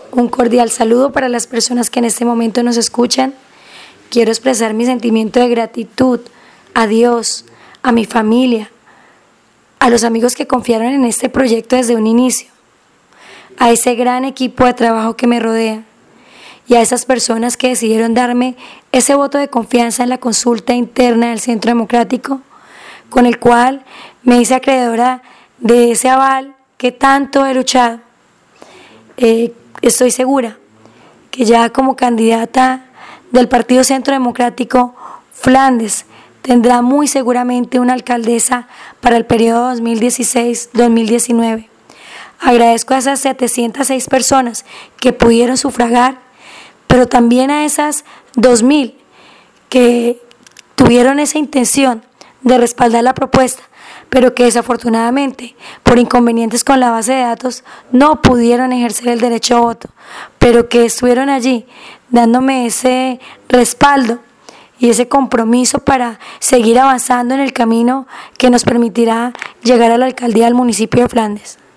Un cordial saludo para las personas que en este momento nos escuchan. Quiero expresar mi sentimiento de gratitud a Dios, a mi familia, a los amigos que confiaron en este proyecto desde un inicio, a ese gran equipo de trabajo que me rodea y a esas personas que decidieron darme ese voto de confianza en la consulta interna del Centro Democrático, con el cual me hice acreedora de ese aval que tanto he luchado. Estoy segura que ya como candidata del Partido Centro Democrático, Flandes tendrá muy seguramente una alcaldesa para el periodo 2016-2019. Agradezco a esas 706 personas que pudieron sufragar, pero también a esas 2.000 que tuvieron esa intención de respaldar la propuesta, pero que desafortunadamente, por inconvenientes con la base de datos, no pudieron ejercer el derecho a voto, pero que estuvieron allí dándome ese respaldo y ese compromiso para seguir avanzando en el camino que nos permitirá llegar a la alcaldía del municipio de Flandes.